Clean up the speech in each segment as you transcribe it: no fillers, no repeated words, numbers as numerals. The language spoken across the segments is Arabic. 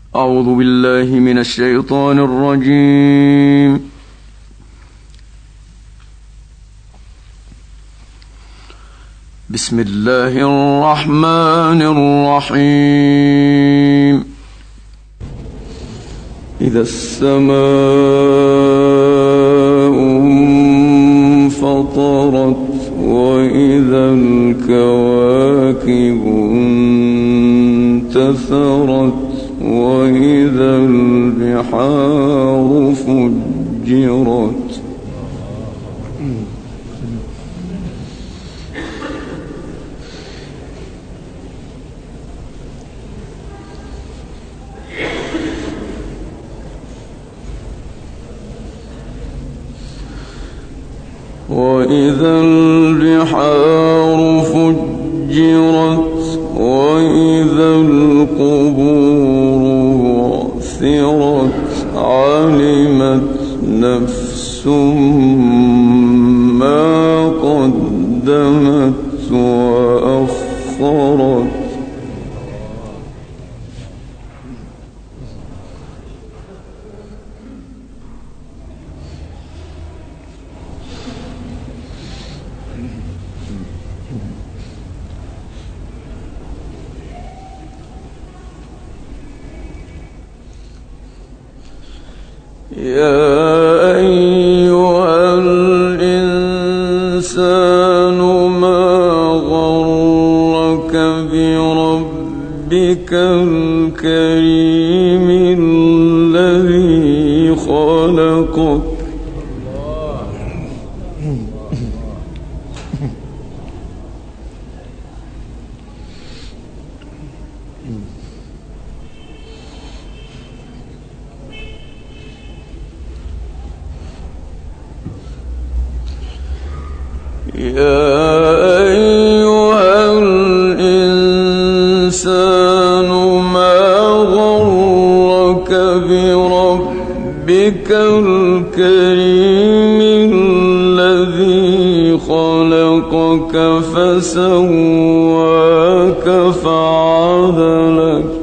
أعوذ بالله من الشيطان الرجيم. بسم الله الرحمن الرحيم. إذا السماء انفطرت وإذا الكواكب انتثرت وإذا البحار فجرت وإذا البحار فجرت وإذا القبور بعثرت علمت نفس ما قدمت وأخرت يا أيها الإنسان ما غرك بربك الكريم الذي خلقك يا أيها الإنسان ما غرك بربك الكريم الذي خلقك فسواك فعدلك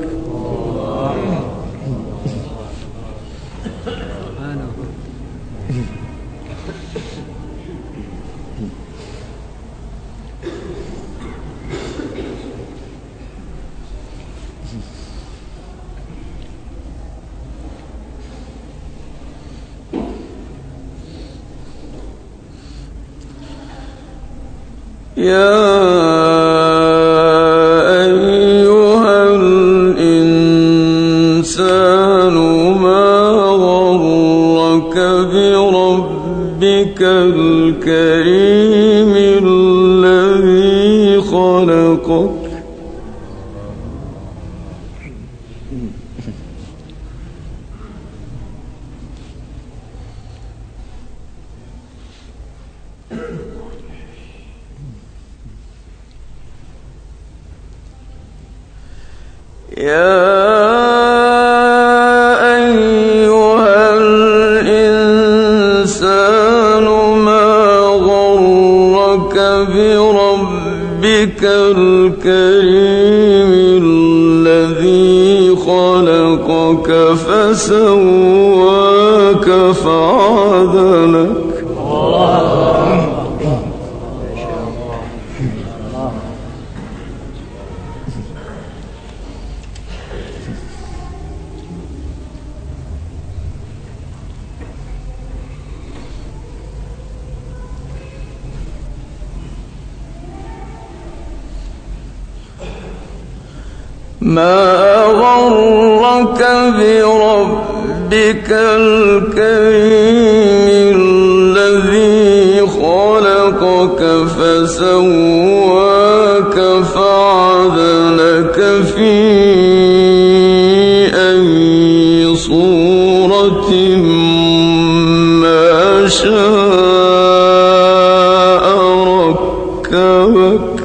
يا أيها الإنسان ما غرك بربك الكريم الذي خلقك يا أيها الإنسان ما غرك بربك الكريم الذي خلقك فسواك فعدلك ما غرك بربك الكريم الذي خلقك فسواك فعدلك في أي صورة ما شاء ركبك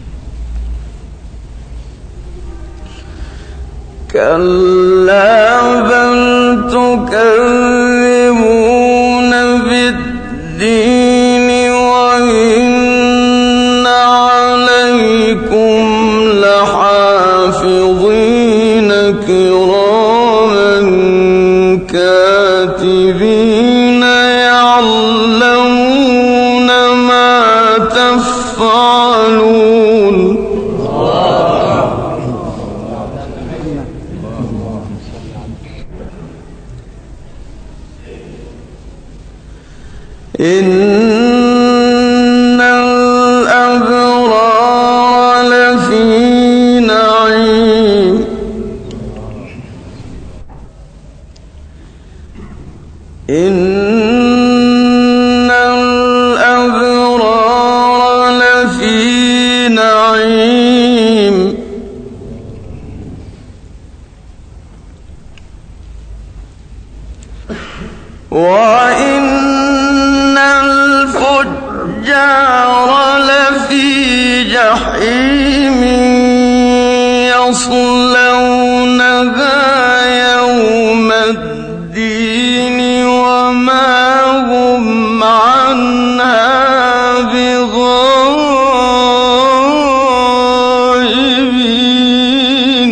كلا تكذبون بالدين وإن عليكم لحافظين كراما كاتبين يعلمون ما تفعلون إن الأبرار لفي نعيم إن الأبرار لفي نعيم وإن الفجار لفي جحيم يصلونها يوم الدين وما هم عنها بغائبين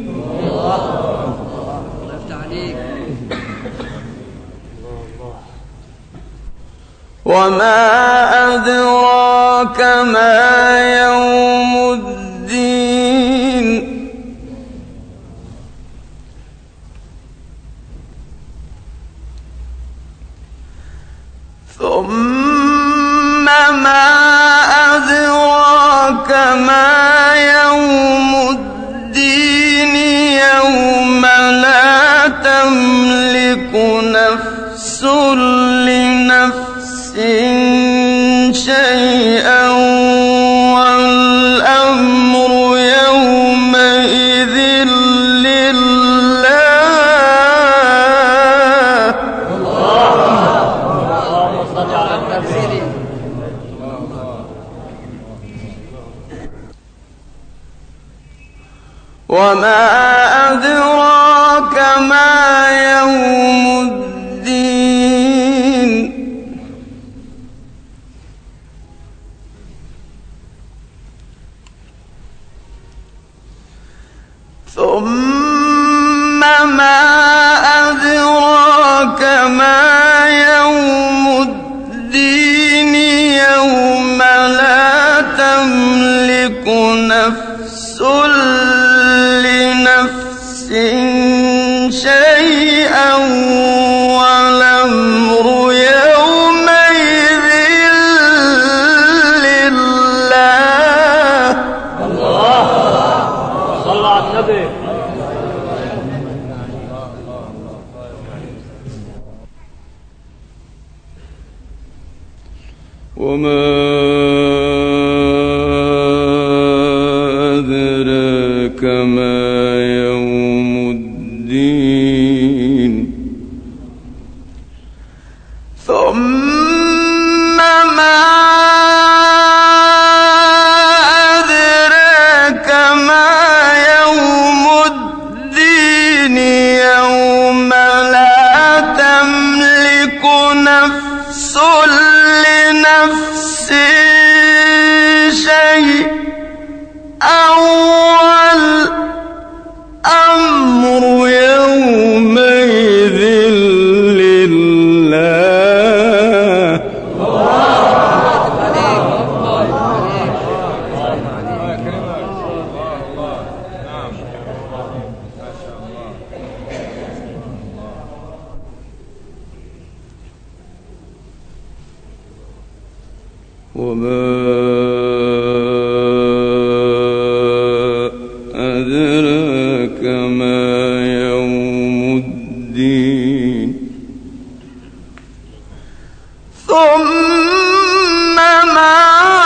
وما أدراك ما يوم الدين ثم ما أدراك ما يوم الدين يوم لا تملك نفس لنفس شيئا والأمر يومئذ لله وما أدراك ما يوم الدين ثم ما أدراك ما يوم الدين يوم لا تملك نفس لنفس شيئا والأمر يومئذ لله الله صلى على النبي وما أدراك ما يوم الدين ثم ما أدراك ما يوم الدين يوم لا تملك نفس لنفس شيئا والأمر يومئذ لله وما أدراك ما يوم الدين ثم ما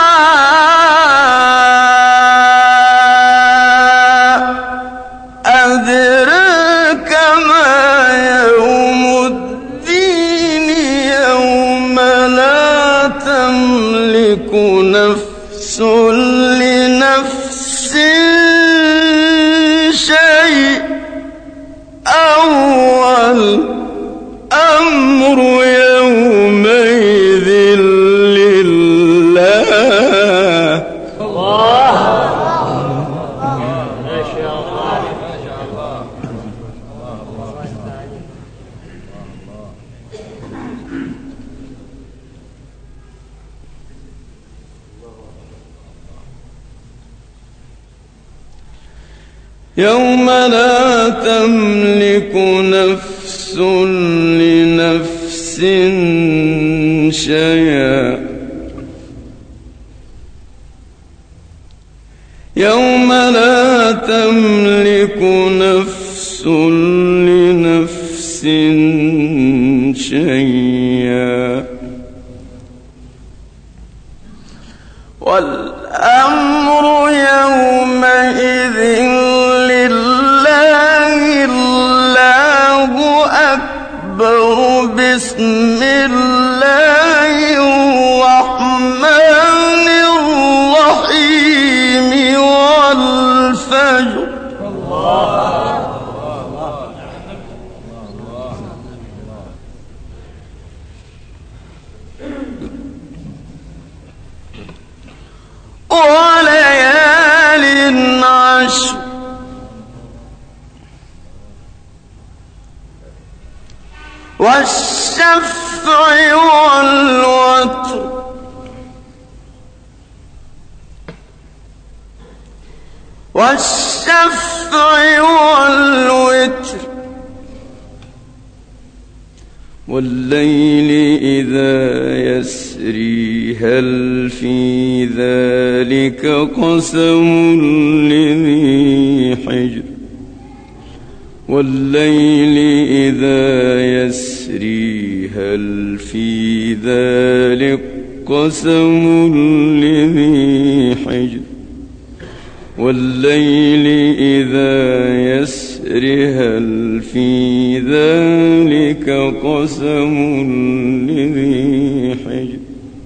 أدراك ما يوم الدين يوم لا تملك نفس لنفس شيئا يوم لا تملك نفس لنفس شيئا يوم لا تملك نفس لنفس شيئا والأمر يومئذ لله الله أكبر بسم الله الرحمن الرحيم والفجر وليال عشر والشفع والوتر والليل إذا يسري هل في ذلك قسم لذي حجر والليل إذا يسري هل في ذلك قسم لذي حجر والليل إذا يسري هل في ذلك قسم لذي حجر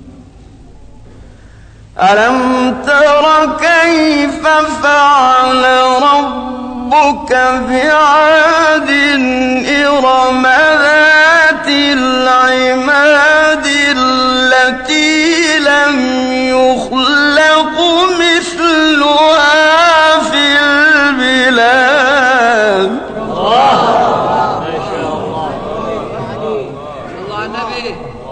ألم تر كيف فعل ربك بعاد إرم ذات العماد التي لم يخلق مثلها في البلاد ما شاء الله الله النبي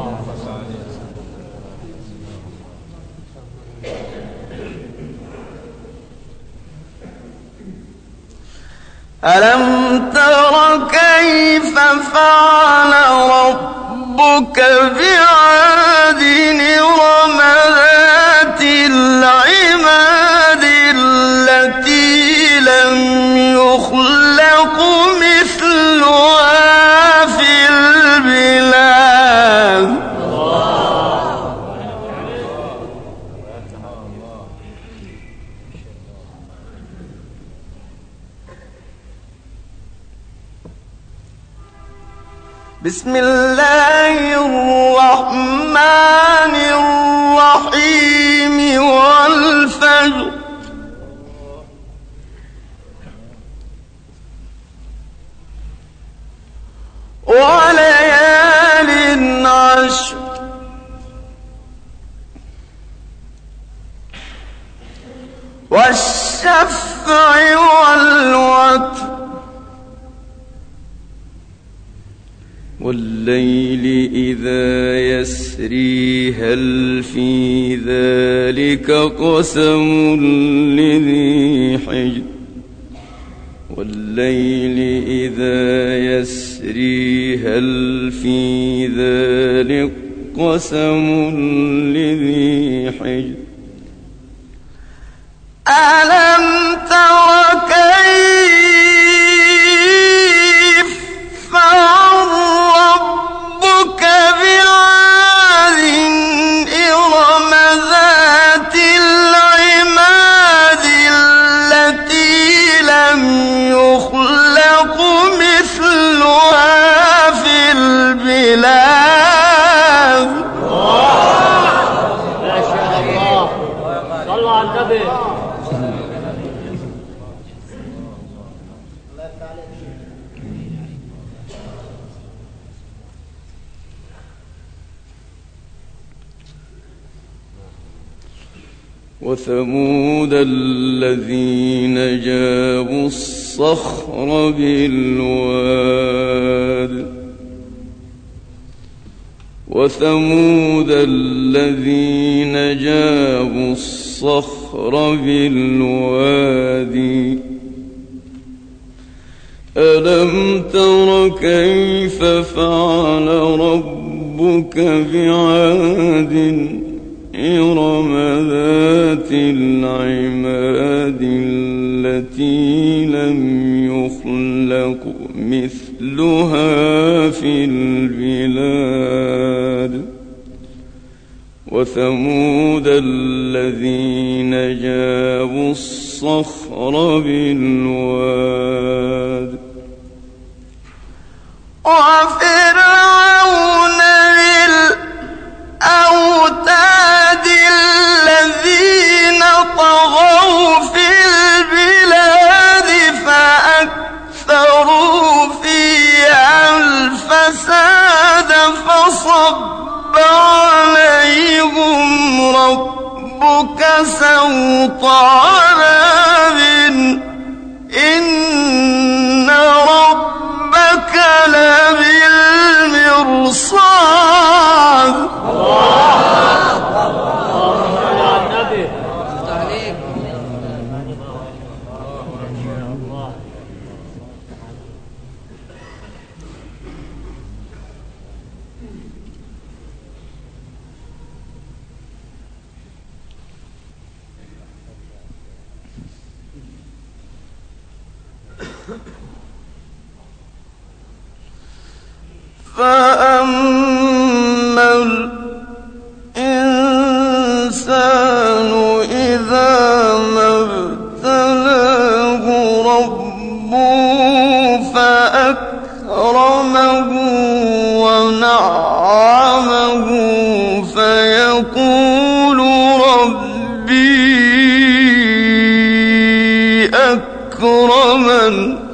ألم تر كيف فعل ربك بعاد إرم ذات العماد التي لم يخلق مثلها في البلاد بسم الله الرحمن الرحيم والفجر وليال عشر والشفع والوتر والليل إذا يسري هل في ذلك قسم لذي حجر والليل إذا يسري هل في ذلك قسم لذي حجر ألم تر كيف فعل ربك بعاد إرم ذات العماد التي لم يخلق مثلها في البلاد ما شاء الله صلوا على النبي وثمود الذين جابوا الصخر بالواد وثمود الذين جابوا الصخر بالوادي ألم تر كيف فعل ربك بعاد إرم ذات العماد التي لم يخلق مثلها في البلاد وثمود الذين جابوا الصخر بالواد وفرعون بالأوتاد الذين طغوا في البلاد فأكثروا فيها الفساد فصب عليهم ربك سوط عذاب إن ربك لبالمرصاد. فأما الإنسان إذا ما ابتلاه ربه فأكرمه ونعمه فيقول ربي أكرمن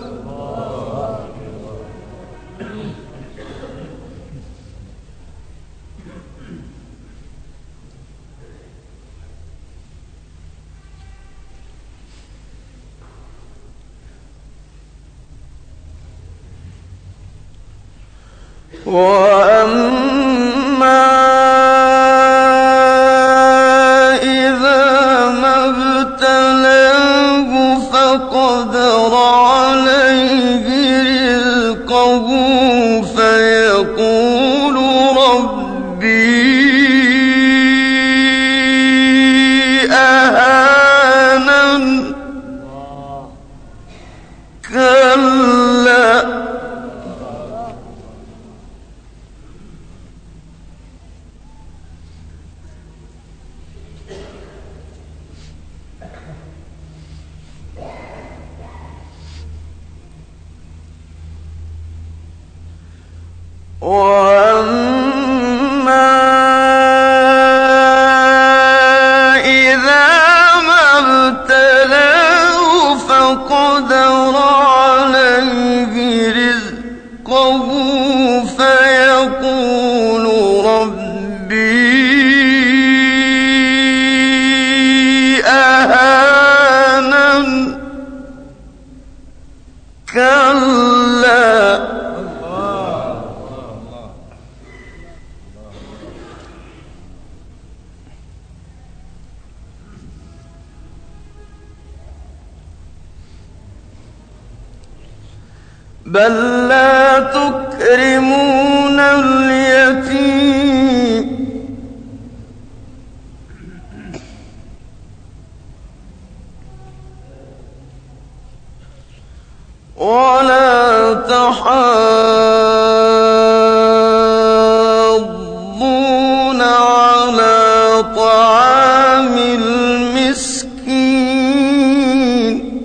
وأما إذا ما ابتلاه فقدر عليه رزقه فيقول ربي أهانن كلا وأما إذا ما ابتلاه فقدر عليه رزقه فيقول ربي أهانن كلا بل لا تكرمون اليتيم ولا تحاضون على طعام المسكين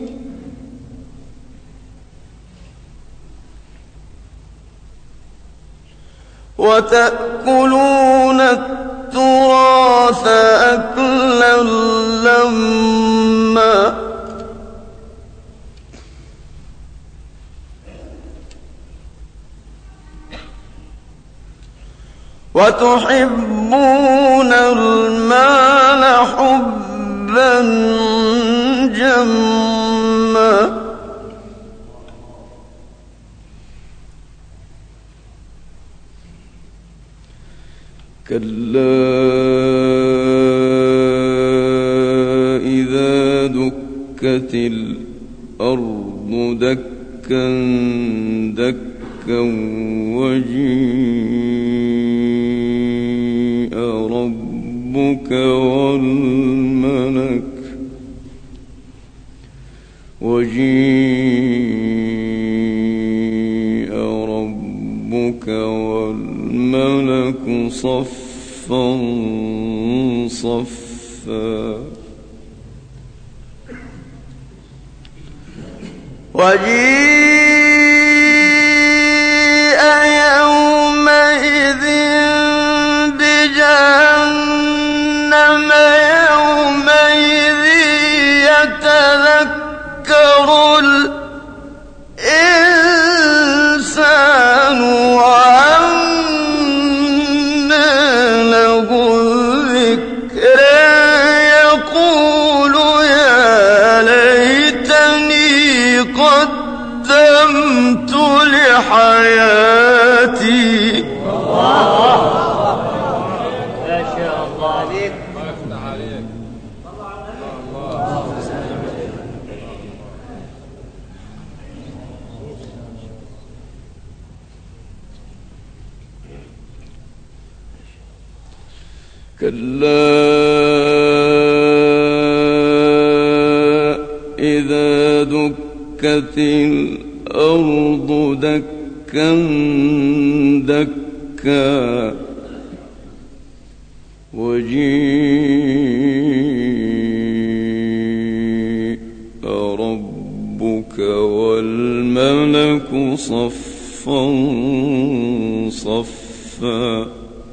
وتأكلون التراث أكلا لما وتحبون المال حبا جما كلا إذا دكت الأرض دكا دكا دكا وجيء ربك والملك صفا صفا وجيء يومئذ بجهنم يومئذ يتذكر الإنسان وأنى له الذكر يقول يا ليتني قدمت لحياتي. ما شاء الله عليك. كلا إذا دكت الأرض دكا دكا وجيء ربك والملك صفا صفا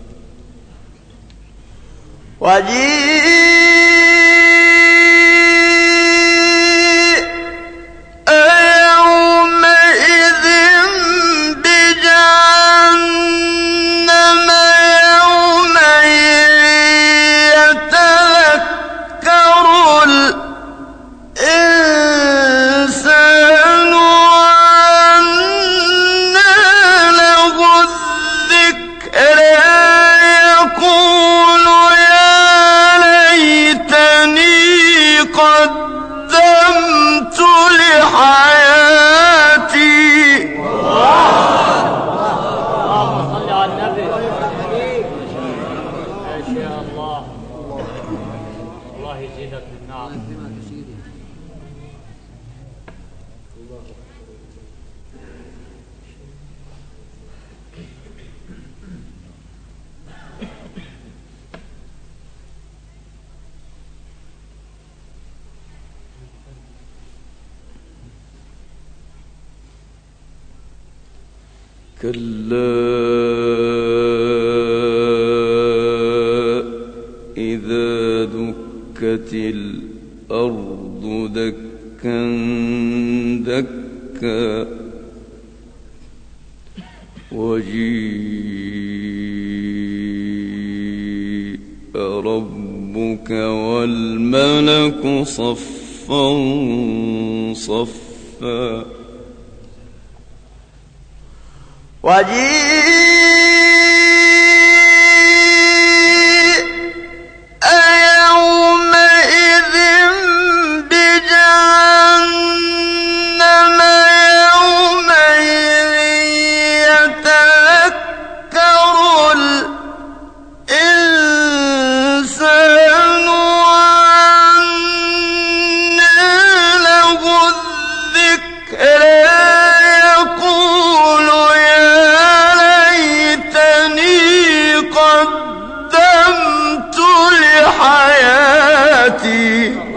وجيء يومئذ بجهنم يومئذ يتذكر الإنسان وأنى له الذكر يقول قدمت لحياتي. اللهم صل على النبي. ما شاء الله. الله يزيدك من نعم. كلا إذا دكت الأرض دكا دكا وجيء ربك والملك صفا صفا وجيء يومئذ بجهنم يومئذ يتذكر الإنسان وأنى له الذكر يقول قدمت لحياتي.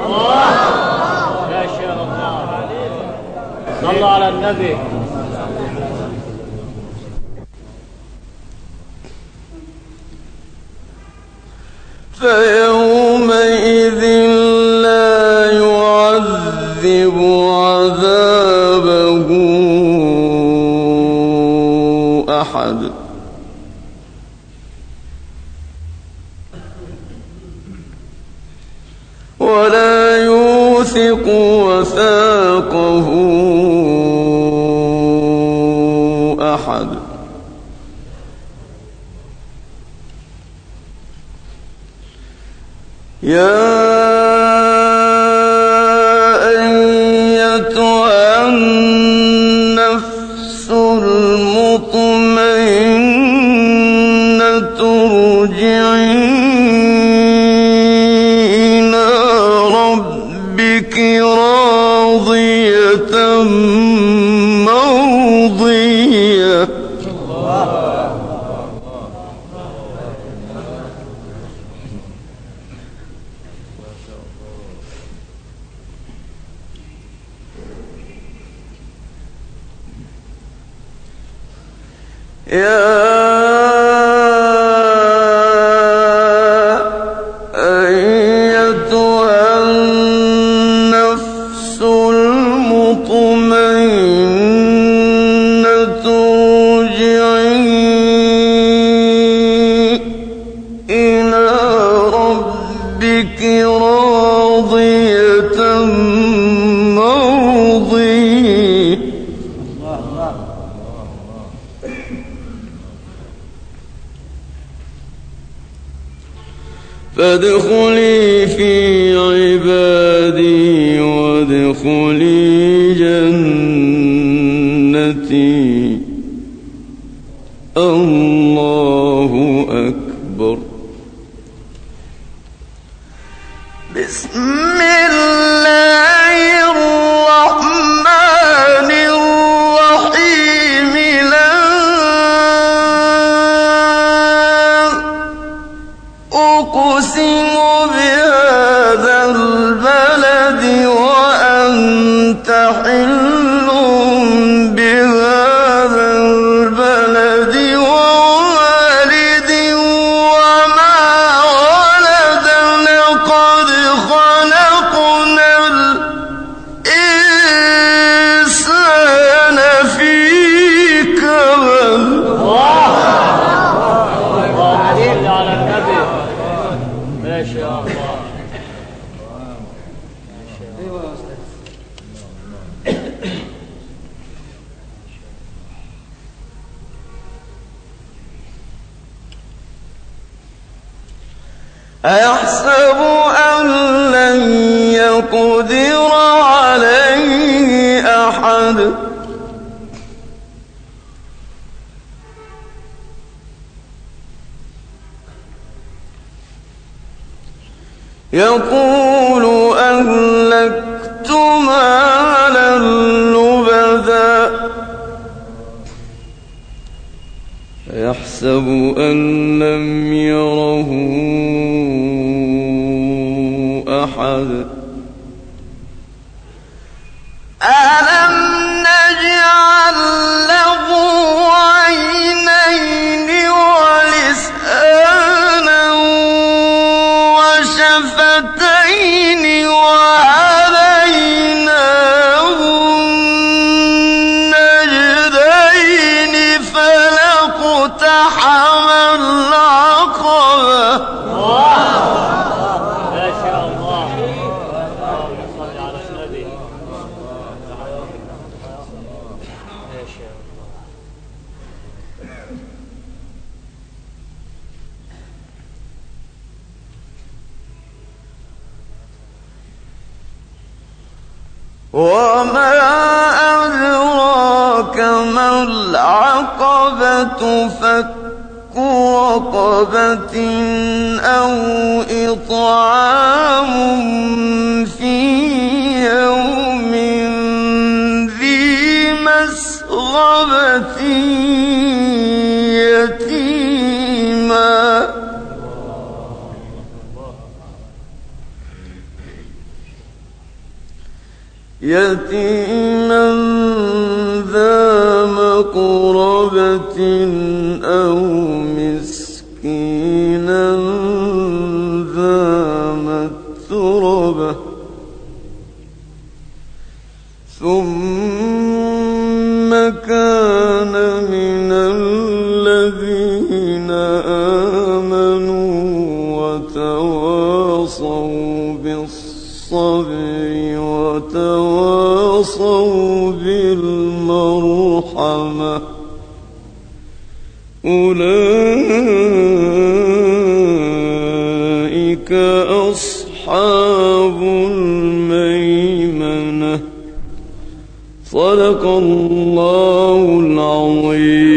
ما شاء الله. صلوا على النبي. فيومئذ لا يعذب عذابه أحد ولا يوثق وثاقه أحد. يا أيتها فادخلي في عبادي وادخلي جنتي. الله أكبر. بسم الله الرحمن الرحيم. لا أقسم بهذا البلد وأنت حل بهذا البلد ووالد وما ولد. لقد خلقنا الإنسان في كبد. صل على النبي. ما شاء الله. أيحسب أن لن يقدر عليه أحد. يقول أهلكت مالا لبدا. يحسب أن لم يره أحد. ألم نجعل له عينين ولسانا وشفتين وهديناه النجدين. فلاقتحم العقبة. ما شاء الله. صل على النبي. ما شاء الله. وما أدراك ما العقبة. فك رقبة أو إطعام في يوم ذي مسغبة يتيما. يتيما ذا مقربة أو مسكينا ذا متربة. ثم كان من الذين آمنوا وتواصوا بالصبر وتواصوا بالمرحمة. أولئك أصحاب الميمنة. صدق الله العظيم.